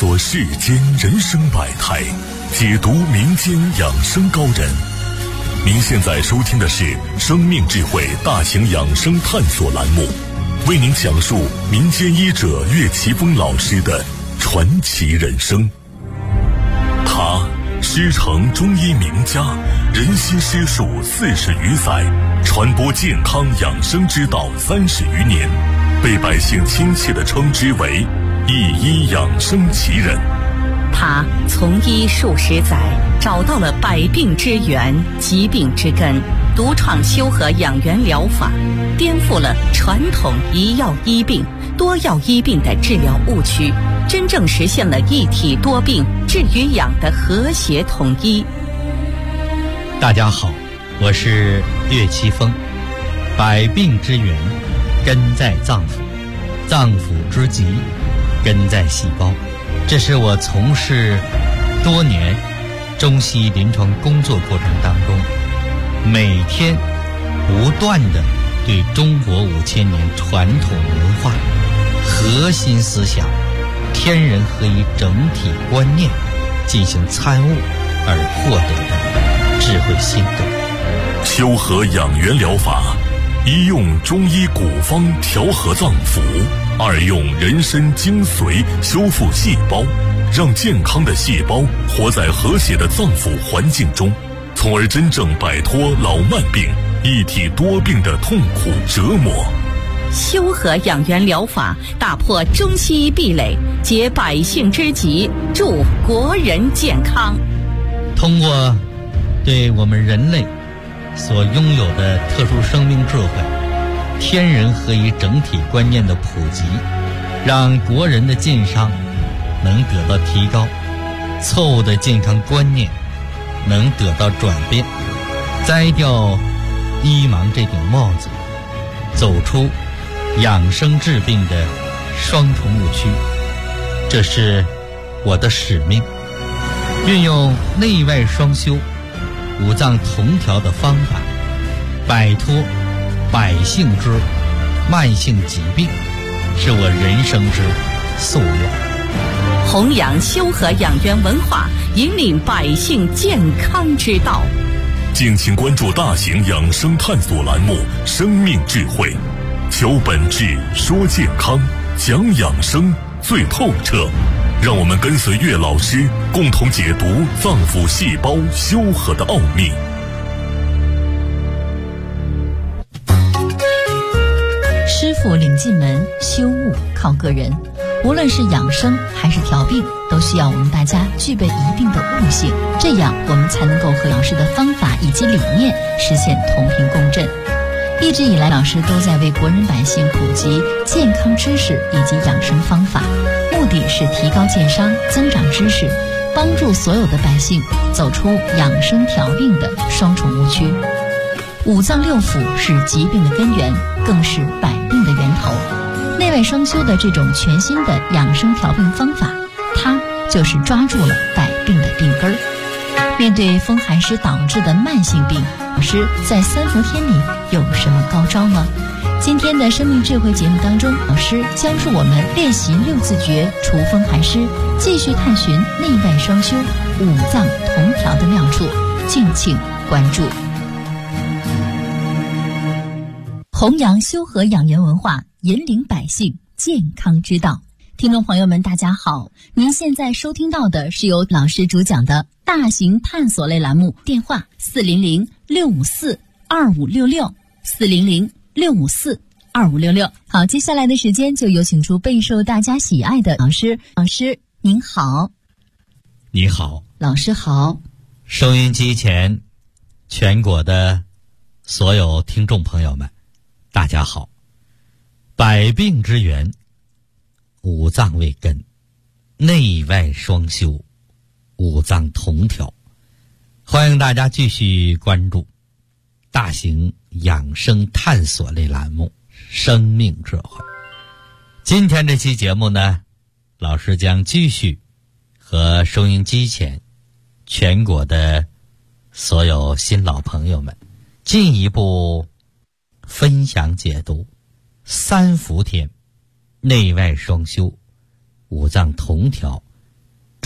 索世间人生百态，解读民间养生高人。您现在收听的是生命智慧大型养生探索栏目，为您讲述民间医者岳奇峰老师的传奇人生。他师承中医名家，人心师术40余载，传播健康养生之道30余年，被百姓亲切地称之为一医养生奇人。 他从医数十载，找到了百病之源、疾病之根，独创修和养元疗法，颠覆了传统一药医病、多药医病的治疗误区，真正实现了一体多病、治与养的和谐统一。 大家好，我是岳奇峰。百病之源根在脏腑，脏腑之疾根在细胞。这是我从事多年中西医临床工作过程当中，每天不断地对中国5000年传统文化核心思想天人合一整体观念进行参悟而获得的智慧心得。 修和养元疗法，一用中医古方调和脏腑，二用人参精髓修复细胞，让健康的细胞活在和谐的脏腑环境中，从而真正摆脱老慢病、一体多病的痛苦折磨。 修和养元疗法打破中西医壁垒，解百姓之急，助国人健康。 通过对我们人类所拥有的特殊生命智慧、天人合一整体观念的普及，让国人的健康能得到提高，错误的健康观念能得到转变，摘掉医盲这顶帽子，走出养生治病的双重误区。这是我的使命，运用内外双修、五脏同调的方法，摆脱百姓之慢性疾病，是我人生之夙愿。 弘扬修和养元文化，引领百姓健康之道。 敬请关注大型养生探索栏目《生命智慧》，求本质，说健康，讲养生最透彻。让我们跟随岳老师，共同解读脏腑细胞修和的奥秘。 师傅领进门，修悟靠个人。无论是养生还是调病，都需要我们大家具备一定的悟性，这样我们才能够和老师的方法以及理念实现同频共振。一直以来，老师都在为国人百姓普及健康知识以及养生方法，目的是提高健商、增长知识，帮助所有的百姓走出养生调病的双重误区。五脏六腑是疾病的根源，更是百病的源头。内外双修的这种全新的养生调病方法，它就是抓住了百病的病根儿。面对风寒湿导致的慢性病，老师在三伏天里有什么高招呢？今天的生命智慧节目当中，老师教助我们练习6字诀除风寒湿，继续探寻内外双修、五脏同调的妙处，敬请关注。弘扬修和养元文化，引领百姓健康之道。听众朋友们大家好，您现在收听到的是由老师主讲的大型探索类栏目，电话400-654-2566 400-654-2566。好，接下来的时间就有请出备受大家喜爱的老师。老师您好。 你好。 老师好。 收音机前全国的所有听众朋友们大家好。百病之源，五脏为根，内外双修，五脏同调。欢迎大家继续关注大型养生探索类栏目生命智慧。今天这期节目呢，老师将继续和收音机前全国的所有新老朋友们进一步分享解读三伏天内外双修、五脏同调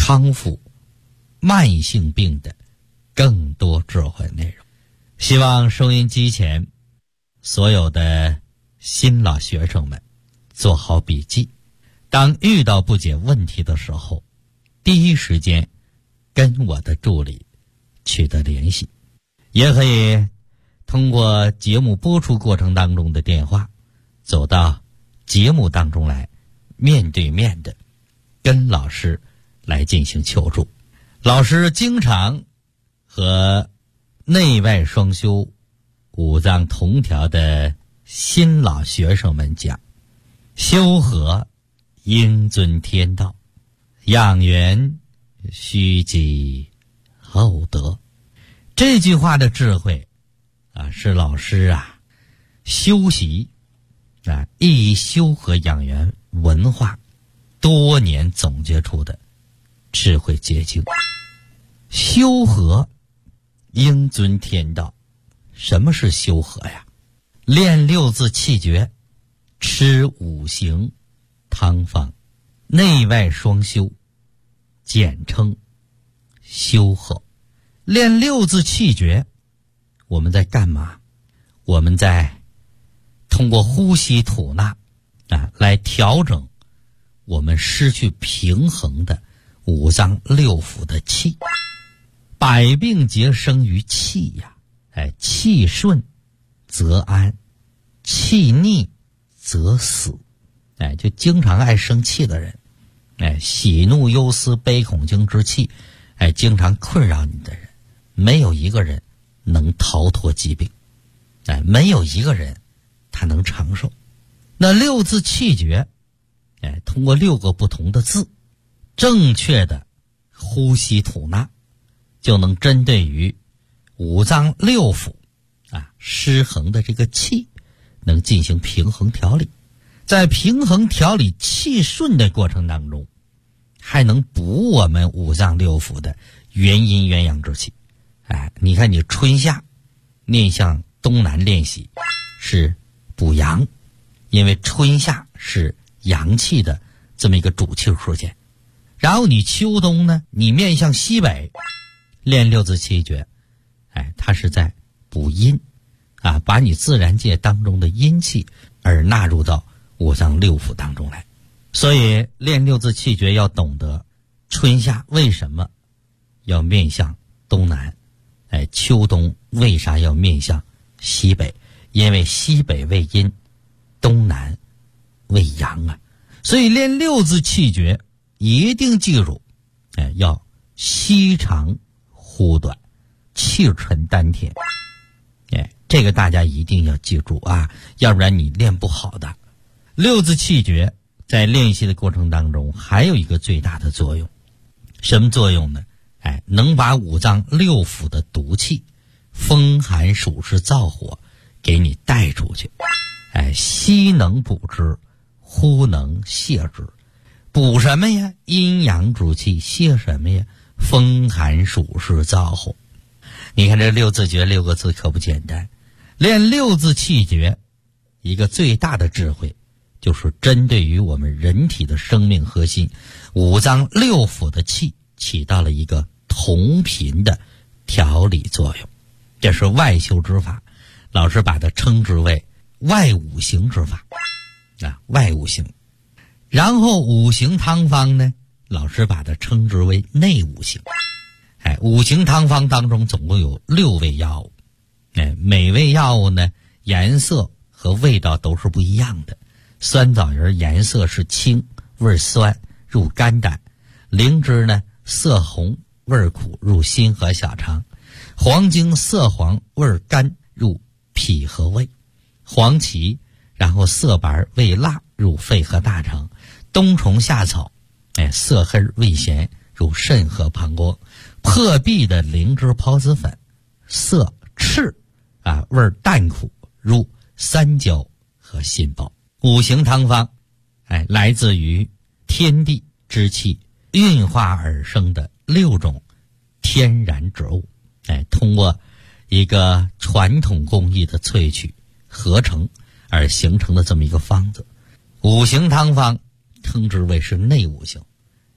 康复慢性病的更多智慧内容。希望收音机前所有的新老学生们做好笔记，当遇到不解问题的时候，第一时间跟我的助理取得联系，也可以通过节目播出过程当中的电话走到节目当中来，面对面的跟老师来进行求助。老师经常和内外双修五脏同调的新老学生们讲，修和应遵天道，养元须积厚德。这句话的智慧是老师修习一修和养元文化多年总结出的智慧结晶。修和应遵天道。什么是修和呀？练六字气诀，吃五行汤方，内外双修，简称修和。练六字气诀，我们在干嘛？我们在通过呼吸吐纳来调整我们失去平衡的五脏六腑的气。百病皆生于气呀，气顺则安，气逆则死。就经常爱生气的人，喜怒忧思悲恐惊之气，经常困扰你的人，没有一个人能逃脱疾病，没有一个人他能长寿。那六字气诀，通过6个不同的字，正确的呼吸吐纳，就能针对于五脏六腑失衡的这个气，能进行平衡调理。在平衡调理气顺的过程当中，还能补我们五脏六腑的元阴元阳之气。你看你春夏面向东南练习是补阳，因为春夏是阳气的这么一个主气出现。然后你秋冬呢，你面向西北练六字气诀，它是在补阴把你自然界当中的阴气而纳入到五脏六腑当中来。所以练六字气诀要懂得春夏为什么要面向东南，秋冬为啥要面向西北？因为西北为阴，东南为阳所以练六字气诀一定记住，要吸长呼短，气沉丹田。这个大家一定要记住要不然你练不好的。六字气诀在练习的过程当中还有一个最大的作用，什么作用呢？能把五脏六腑的毒气、风寒暑湿燥火给你带出去。吸能补之，呼能泻之。补什么呀？阴阳之气。泻什么呀？风寒暑湿燥火。你看这六字诀6个字可不简单。练六字气诀一个最大的智慧，就是针对于我们人体的生命核心五脏六腑的气起到了一个同频的调理作用。这是外修之法，老师把它称之为外五行之法外五行。然后五行汤方呢，老师把它称之为内五行。五行汤方当中总共有6味药物，每味药物呢颜色和味道都是不一样的。酸枣仁颜色是青，味酸，入肝胆；灵芝呢色红，味苦，入心和小肠；黄精色黄，味甘，入脾和胃；黄芪然后色白味辣，入肺和大肠；冬虫夏草色黑味咸，入肾和膀胱；破壁的灵芝孢子粉色赤味淡苦，入三焦和心包。五行汤方来自于天地之气运化而生的6种天然植物，通过一个传统工艺的萃取合成而形成的这么一个方子。五行汤方称之为是内五行，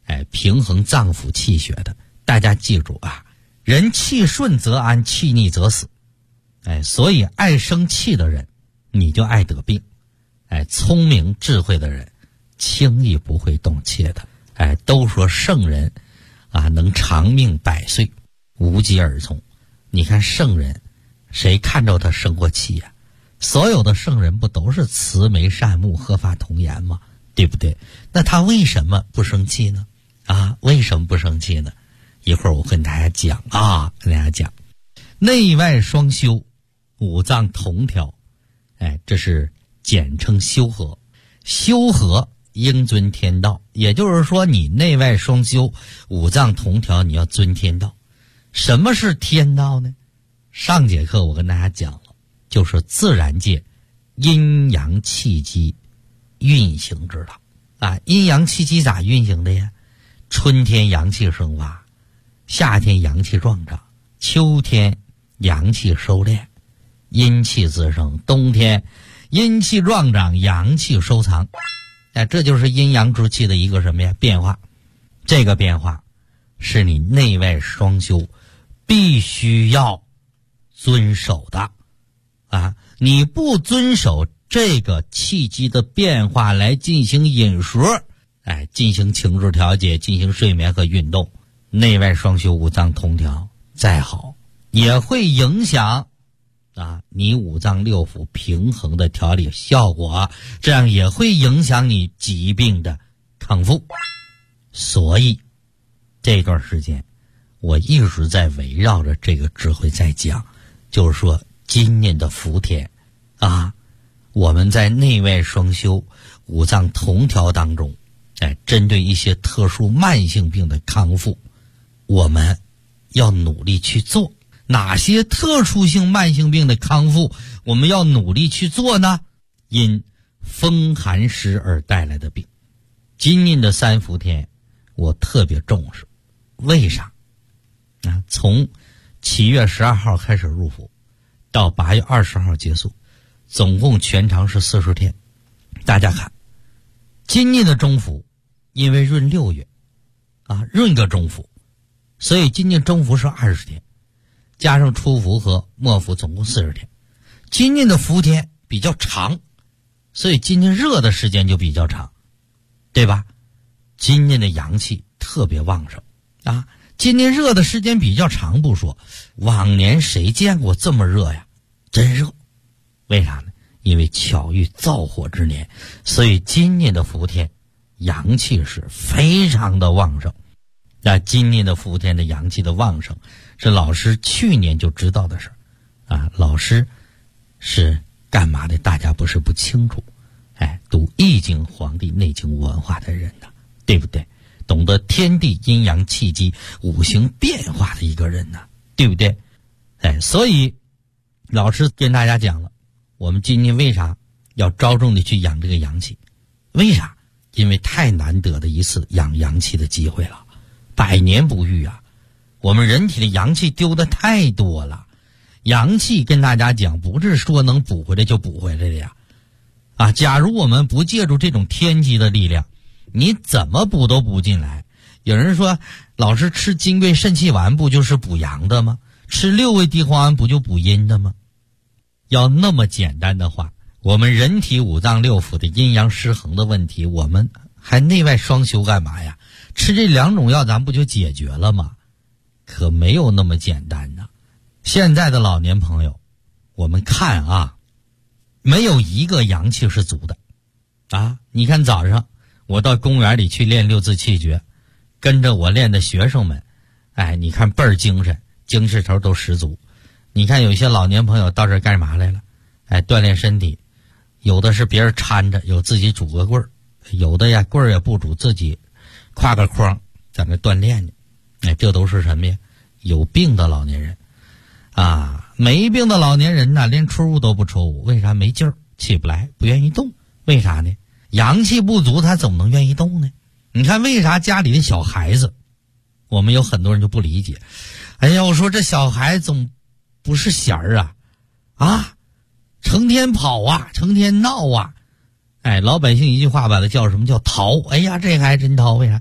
平衡脏腑气血的。大家记住啊，人气顺则安，气逆则死。所以爱生气的人，你就爱得病。聪明智慧的人，轻易不会动气的。都说圣人啊能长命百岁，无疾而终。你看圣人，谁看着他生过气呀？所有的圣人不都是慈眉善目、鹤发童颜吗？对不对？那他为什么不生气呢？为什么不生气呢？一会儿我跟大家讲跟大家讲，内外双修，五脏同调，这是简称修和。修和应遵天道，也就是说你内外双修，五脏同调，你要遵天道。什么是天道呢？上节课我跟大家讲了，就是自然界阴阳气机运行之道。阴阳气机咋运行的呀？春天阳气生发，夏天阳气壮长，秋天阳气收敛，阴气滋生，冬天阴气壮长，阳气收藏。这就是阴阳之气的一个什么呀？变化。这个变化是你内外双修必须要遵守的你不遵守这个气机的变化来进行饮食，进行情志调节，进行睡眠和运动，内外双修，五脏同调，再好也会影响你五脏六腑平衡的调理效果，这样也会影响你疾病的康复。所以这段时间我一直在围绕着这个智慧在讲，就是说今年的伏天我们在内外双修，五脏同调当中，针对一些特殊慢性病的康复，我们要努力去做。哪些特殊性慢性病的康复我们要努力去做呢？因风寒湿而带来的病，今年的三伏天我特别重视。为啥？从7月12号开始入伏，到8月20号结束，总共全长是40天。大家看，今年的中伏，因为闰6月闰个中伏，所以今年中伏是20天，加上初伏和末伏总共40天。今年的伏天比较长，所以今年热的时间就比较长，对吧？今年的阳气特别旺盛今年热的时间比较长不说，往年谁见过这么热呀？真热。为啥呢？因为巧遇燥火之年，所以今年的伏天阳气是非常的旺盛。今年的伏天的阳气的旺盛是老师去年就知道的事老师是干嘛的？大家不是不清楚，读易经、黄帝内经文化的人对不对？懂得天地阴阳气机五行变化的一个人对不对？所以老师跟大家讲了，我们今年为啥要着重的去养这个阳气？为啥？因为太难得的一次养阳气的机会了，100年不遇我们人体的阳气丢的太多了。阳气跟大家讲，不是说能补回来就补回来的呀假如我们不借助这种天机的力量，你怎么补都补进来。有人说，老师吃金匮肾气丸不就是补阳的吗？吃6味地黄丸不就补阴的吗？要那么简单的话，我们人体五脏六腑的阴阳失衡的问题，我们还内外双修干嘛呀？吃这2种药咱不就解决了吗？可没有那么简单现在的老年朋友，我们看没有一个阳气是足的你看早上我到公园里去练6字气诀，跟着我练的学生们你看倍儿精神，精神头都十足。你看有些老年朋友到这儿干嘛来了？锻炼身体，有的是别人搀着，有自己拄个棍儿，有的呀棍儿也不拄，自己挎个筐在那锻炼呢。这都是什么呀？有病的老年人没病的老年人连出屋都不出屋。为啥？没劲儿，起不来，不愿意动。为啥呢？阳气不足，他怎么能愿意动呢？你看为啥家里的小孩子，我们有很多人就不理解。我说这小孩总不是弦儿成天跑成天闹老百姓一句话把它叫什么？叫淘。这还真淘。为啥？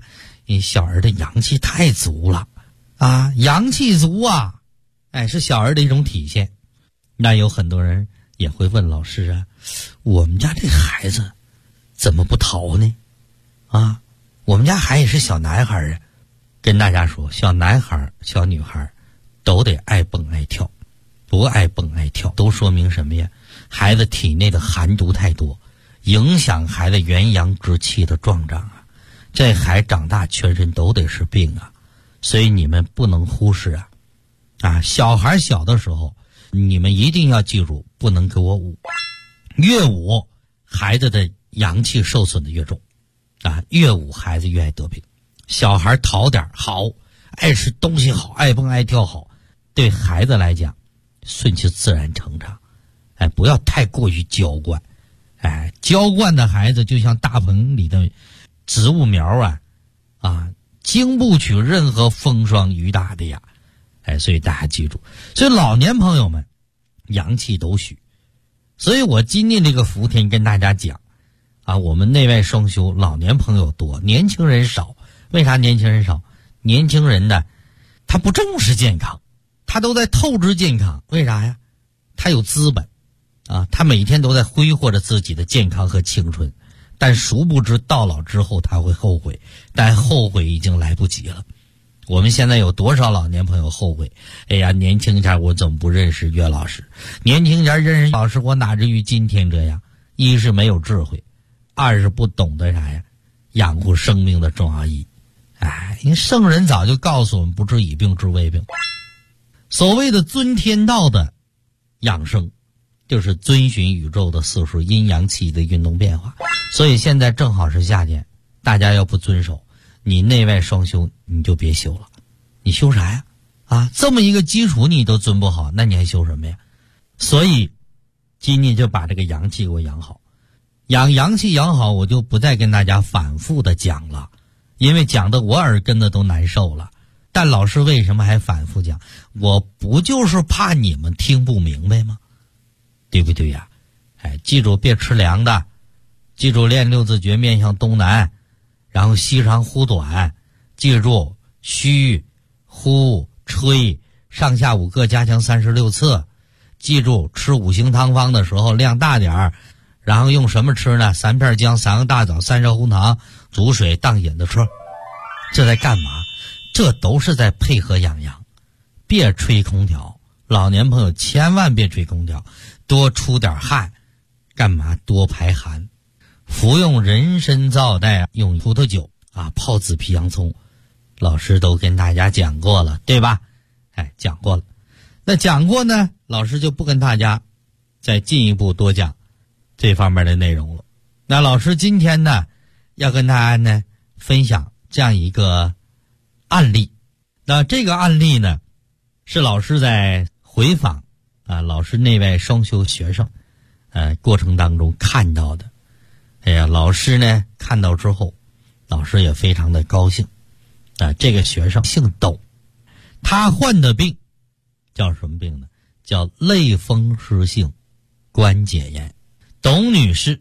你小儿的阳气太足了啊，阳气足啊，是小儿的一种体现。那有很多人也会问老师啊，我们家这孩子怎么不逃呢？啊，我们家孩子是小男孩啊。跟大家说，小男孩小女孩都得爱蹦爱跳，不爱蹦爱跳都说明什么呀？孩子体内的寒毒太多，影响孩子元阳之气的壮长啊，这孩子长大全身都得是病啊，所以你们不能忽视啊！小孩小的时候，你们一定要记住，不能给我捂，越捂孩子的阳气受损的越重啊，越捂孩子越爱得病。小孩淘点好，爱吃东西好，爱蹦爱跳好，对孩子来讲顺其自然成长，不要太过于娇惯，娇惯的孩子就像大棚里的植物苗经不起任何风霜雨打的呀，所以大家记住，所以老年朋友们阳气都虚，所以我今天这个伏天跟大家讲我们内外双修，老年朋友多，年轻人少。为啥年轻人少？年轻人呢，他不重视健康，他都在透支健康。为啥呀？他有资本他每天都在挥霍着自己的健康和青春，但殊不知到老之后他会后悔，但后悔已经来不及了。我们现在有多少老年朋友后悔？哎呀，年轻前我怎么不认识岳老师？年轻前认识老师，我哪至于今天这样？一是没有智慧，二是不懂得啥呀？养护生命的重要意义。因为圣人早就告诉我们，不治已病，治未病。所谓的尊天道的养生，就是遵循宇宙的四时阴阳气的运动变化。所以现在正好是夏天，大家要不遵守，你内外双修，你就别修了。你修啥呀？这么一个基础你都遵不好，那你还修什么呀？所以今天就把这个阳气给我养好，养阳气养好，我就不再跟大家反复的讲了，因为讲的我耳根子都难受了。但老师为什么还反复讲？我不就是怕你们听不明白吗？对不对呀？记住别吃凉的，记住练六字诀面向东南，然后吸长呼短，记住虚呼吹上下5个加强36次，记住吃5行汤方的时候量大点儿，然后用什么吃呢？3片姜，3个大枣，3勺红糖，煮水当引子吃。这在干嘛？这都是在配合养阳。别吹空调，老年朋友千万别吹空调，多出点汗。干嘛？多排寒。服用人参皂带，用葡萄酒泡紫皮洋葱，老师都跟大家讲过了，对吧？讲过了。那讲过呢，老师就不跟大家再进一步多讲这方面的内容了。那老师今天呢，要跟大家呢分享这样一个案例。那这个案例呢，是老师在回访老师内外双修学生过程当中看到的。老师呢看到之后，老师也非常的高兴。这个学生姓董，他患的病叫什么病呢？叫类风湿性关节炎。董女士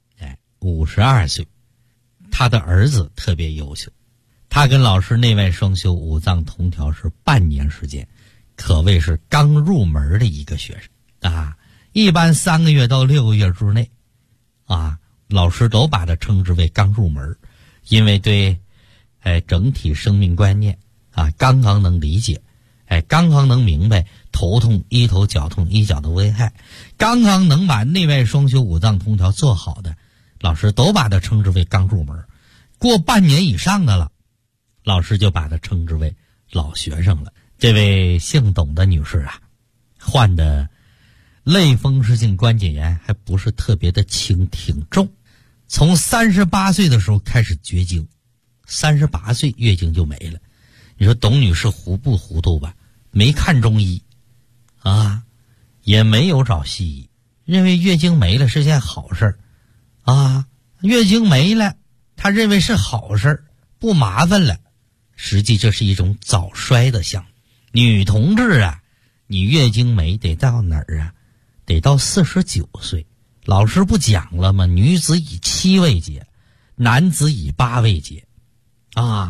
52岁，她的儿子特别优秀，她跟老师内外双修五脏同调是半年时间，可谓是刚入门的一个学生一般3个月到6个月之内老师都把它称之为刚入门，因为对整体生命观念刚刚能理解，刚刚能明白头痛医头脚痛医脚的危害，刚刚能把内外双修五脏同调做好的，老师都把它称之为刚入门。过半年以上的了，老师就把它称之为老学生了。这位姓董的女士患的类风湿性关节炎还不是特别的轻，挺重。从38岁的时候开始绝经，38岁月经就没了。你说董女士糊不糊涂吧？没看中医也没有找西医，认为月经没了是件好事月经没了她认为是好事，不麻烦了。实际这是一种早衰的象。女同志你月经没得到哪儿得到49岁。老师不讲了吗？女子以7为节，男子以8为节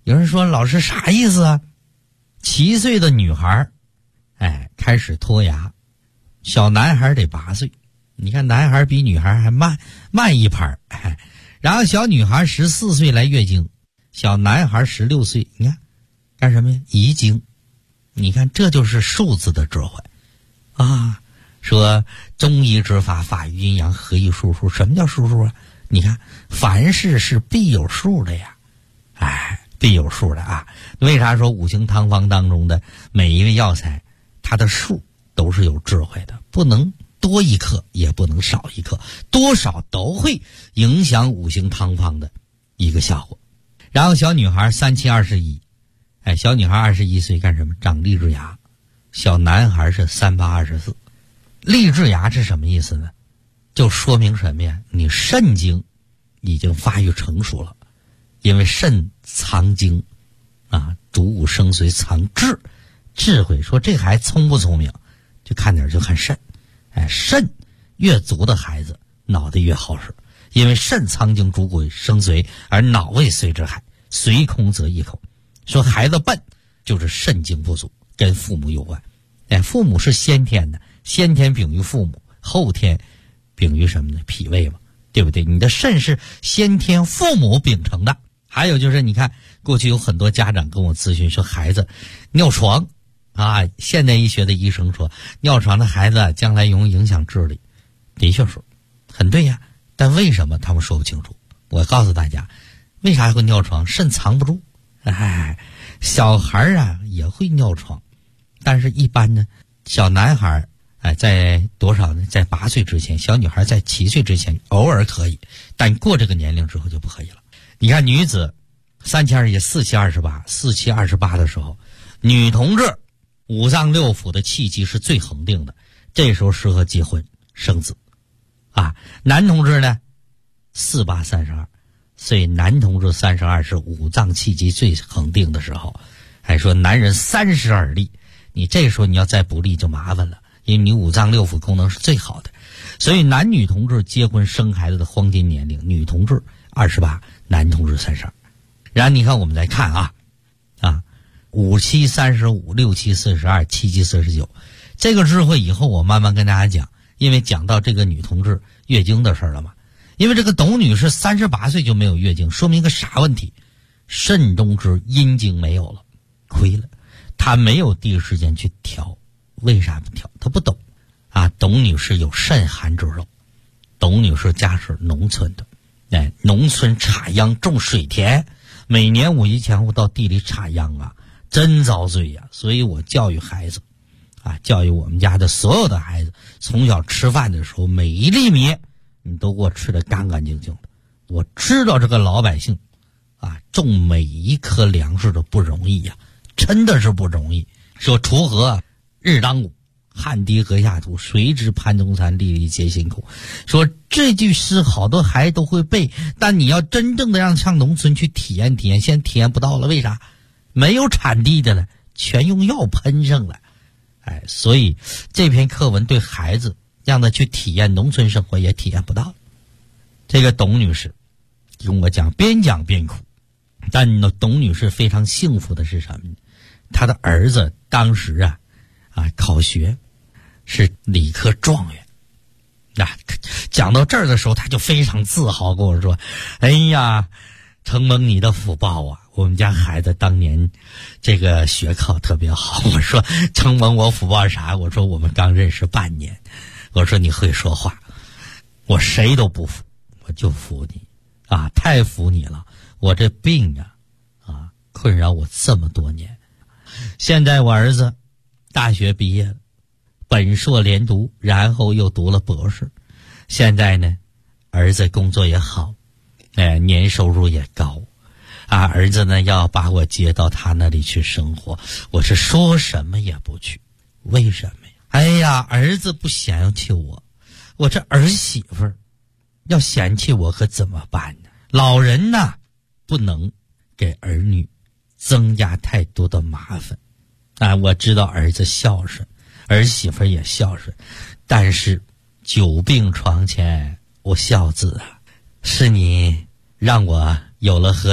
有人说老师啥意思啊？7岁的女孩开始脱牙，小男孩得8岁，你看男孩比女孩还慢一拍然后小女孩14岁来月经，小男孩16岁，你看干什么呀？遗精。你看这就是数字的智慧啊！说中医之法，法于阴阳，合一术数。什么叫术数啊？你看凡事是必有数的呀，必有数的啊！为啥说五行汤方当中的每一味药材，它的数都是有智慧的，不能多一克，也不能少一克，多少都会影响五行汤方的一个效果。然后小女孩3721，小女孩21岁干什么？长立志牙。小男孩是3824。立志牙是什么意思呢？就说明什么呀？你肾经已经发育成熟了，因为肾藏精主五生髓，藏智慧。说这孩子聪不聪明，就看肾。肾越足的孩子脑袋越好使，因为肾藏精主鬼生髓，而脑为髓之海，髓空则一口。说孩子笨就是肾精不足，跟父母有关。父母是先天的，先天禀于父母，后天禀于什么呢？脾胃嘛，对不对？你的肾是先天父母秉承的。还有就是你看过去有很多家长跟我咨询说孩子尿床现代医学的医生说尿床的孩子将来容易影响智力，的确是很对呀，但为什么他们说不清楚？我告诉大家为啥会尿床，肾藏不住。小孩也会尿床，但是一般呢，小男孩在多少呢？在8岁之前，小女孩在7岁之前偶尔可以，但过这个年龄之后就不可以了。你看女子3721、4728的时候，女同志五脏六腑的气机是最恒定的，这时候适合结婚生子男同志呢4832，所以男同志32是五脏气机最恒定的时候。还说男人32立，你这时候你要再不立就麻烦了，因为你五脏六腑功能是最好的。所以男女同志结婚生孩子的黄金年龄，女同志28，男同志32。然后你看我们来看5、7、35、6、7、42、7、7、49，这个智慧以后我慢慢跟大家讲，因为讲到这个女同志月经的事了嘛。因为这个董女士38岁就没有月经，说明一个啥问题？肾中之阴经没有了，亏了，她没有第一时间去调。为啥不调？她不懂董女士有肾寒之肉，董女士家是农村的，农村插秧种水田，每年5一前后到地里插秧真遭罪呀。所以我教育孩子教育我们家的所有的孩子，从小吃饭的时候每一粒米你都给我吃得干干净净的。我知道这个老百姓种每一颗粮食都不容易呀，真的是不容易。说锄禾日当午，汗滴禾下土，谁知盘中餐，粒粒皆辛苦。说这句诗好多孩子都会背，但你要真正的让上农村去体验体验，现在体验不到了。为啥？没有产地的了，全用药喷上了。所以这篇课文对孩子让他去体验农村生活也体验不到。这个董女士跟我讲，边讲边哭。但董女士非常幸福的是什么呢？她的儿子当时考学是理科状元。讲到这儿的时候，他就非常自豪跟我说：“哎呀，承蒙你的福报我们家孩子当年这个学考特别好。”我说：“承蒙我福报啥？”我说：“我们刚认识半年。”我说：“你会说话。”我谁都不服，我就服你太服你了。我这病困扰我这么多年。现在我儿子大学毕业了，本硕连读，然后又读了博士。现在呢，儿子工作也好，年收入也高儿子呢要把我接到他那里去生活，我是说什么也不去。为什么呀？哎呀，儿子不嫌弃我，我这儿媳妇儿要嫌弃我可怎么办呢？老人不能给儿女增加太多的麻烦我知道儿子孝顺，儿媳妇也孝顺，但是久病床前无孝子是你让我有了和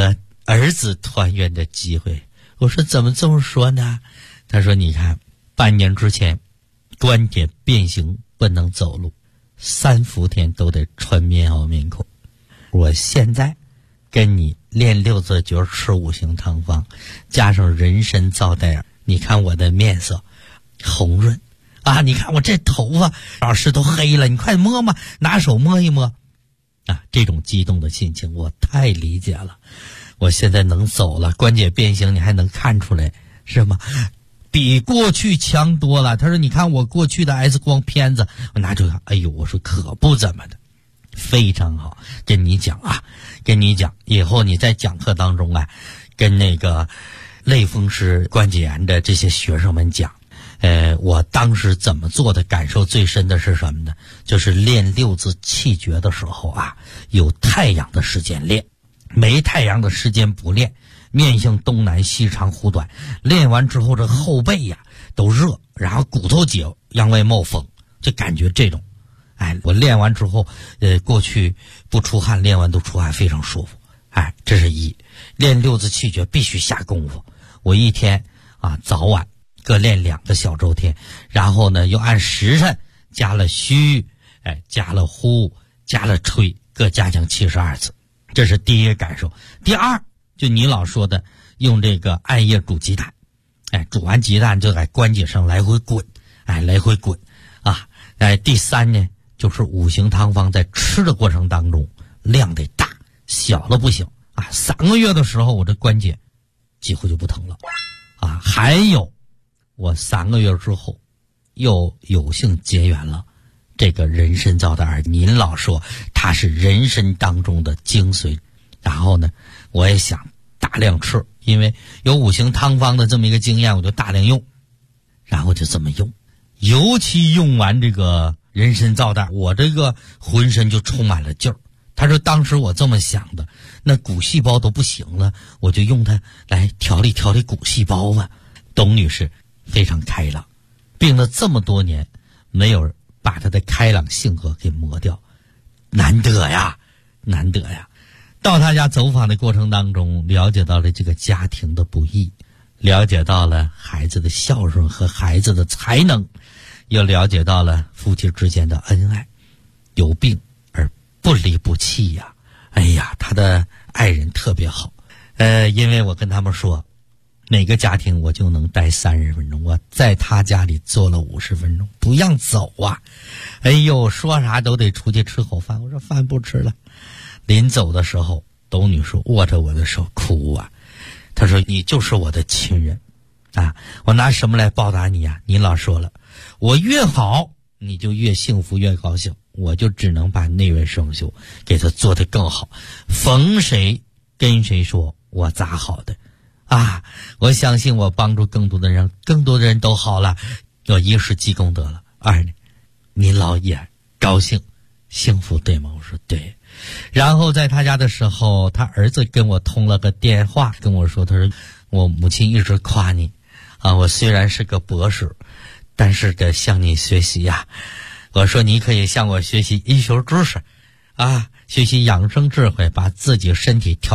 儿子团圆的机会。我说怎么这么说呢？他说你看，半年之前关节变形不能走路，3伏天都得穿棉袄棉裤。我现在跟你练6字诀，吃5行汤方，加上人参皂带儿，你看我的面色红润啊！你看我这头发老师都黑了，你快摸摸，拿手摸一摸啊！这种激动的心情我太理解了。我现在能走了，关节变形你还能看出来是吗？比过去强多了。他说你看我过去的 X 光片子，我拿出来，哎呦，我说可不怎么的，非常好。跟你讲以后你在讲课当中啊，跟那个类风湿关节炎的这些学生们讲，我当时怎么做的感受最深的是什么呢？就是练6字气诀的时候啊，有太阳的时间练，没太阳的时间不练，面向东南西长弧短，练完之后这后背呀都热，然后骨头节往外冒风，就感觉这种，我练完之后过去不出汗，练完都出汗，非常舒服。这是一。练6字气诀必须下功夫，我一天早晚各练2个小周天，然后呢又按时辰加了虚，加了呼，加了吹，各加强72次。这是第一个感受。第二，就你老说的用这个艾叶煮鸡蛋，煮完鸡蛋就在关节上来回滚，来回滚啊。第三呢，就是5行汤方在吃的过程当中量得大，小了不行啊。3个月的时候我这关节几乎就不疼了啊。还有我3个月之后又有幸结缘了这个人参皂带儿，您老说它是人参当中的精髓，然后呢我也想大量吃，因为有5行汤方的这么一个经验，我就大量用，然后就这么用。尤其用完这个人参皂带，我这个浑身就充满了劲儿。他说当时我这么想的，那骨细胞都不行了，我就用它来调理调理骨细胞吧。董女士非常开朗，病了这么多年没有把她的开朗性格给磨掉，难得呀。到她家走访的过程当中，了解到了这个家庭的不易，了解到了孩子的孝顺和孩子的才能，又了解到了夫妻之间的恩爱，有病而不离不弃呀。他的爱人特别好，因为我跟他们说每个家庭我就能待30分钟，我在他家里坐了50分钟，不让走啊。说啥都得出去吃口饭，我说饭不吃了。临走的时候，董女士握着我的手哭啊，她说你就是我的亲人啊，我拿什么来报答你啊？你老说了，我越好你就越幸福越高兴，我就只能把那位生修给他做得更好，逢谁跟谁说我咋好的啊！我相信我帮助更多的人，更多的人都好了，我一是积功德了，二呢您老也高兴幸福，对吗？我说对。然后在他家的时候，他儿子跟我通了个电话，跟我说，他说我母亲一直夸你啊，我虽然是个博士，但是得向你学习呀。我说你可以向我学习医学知识啊，学习养生智慧，把自己身体调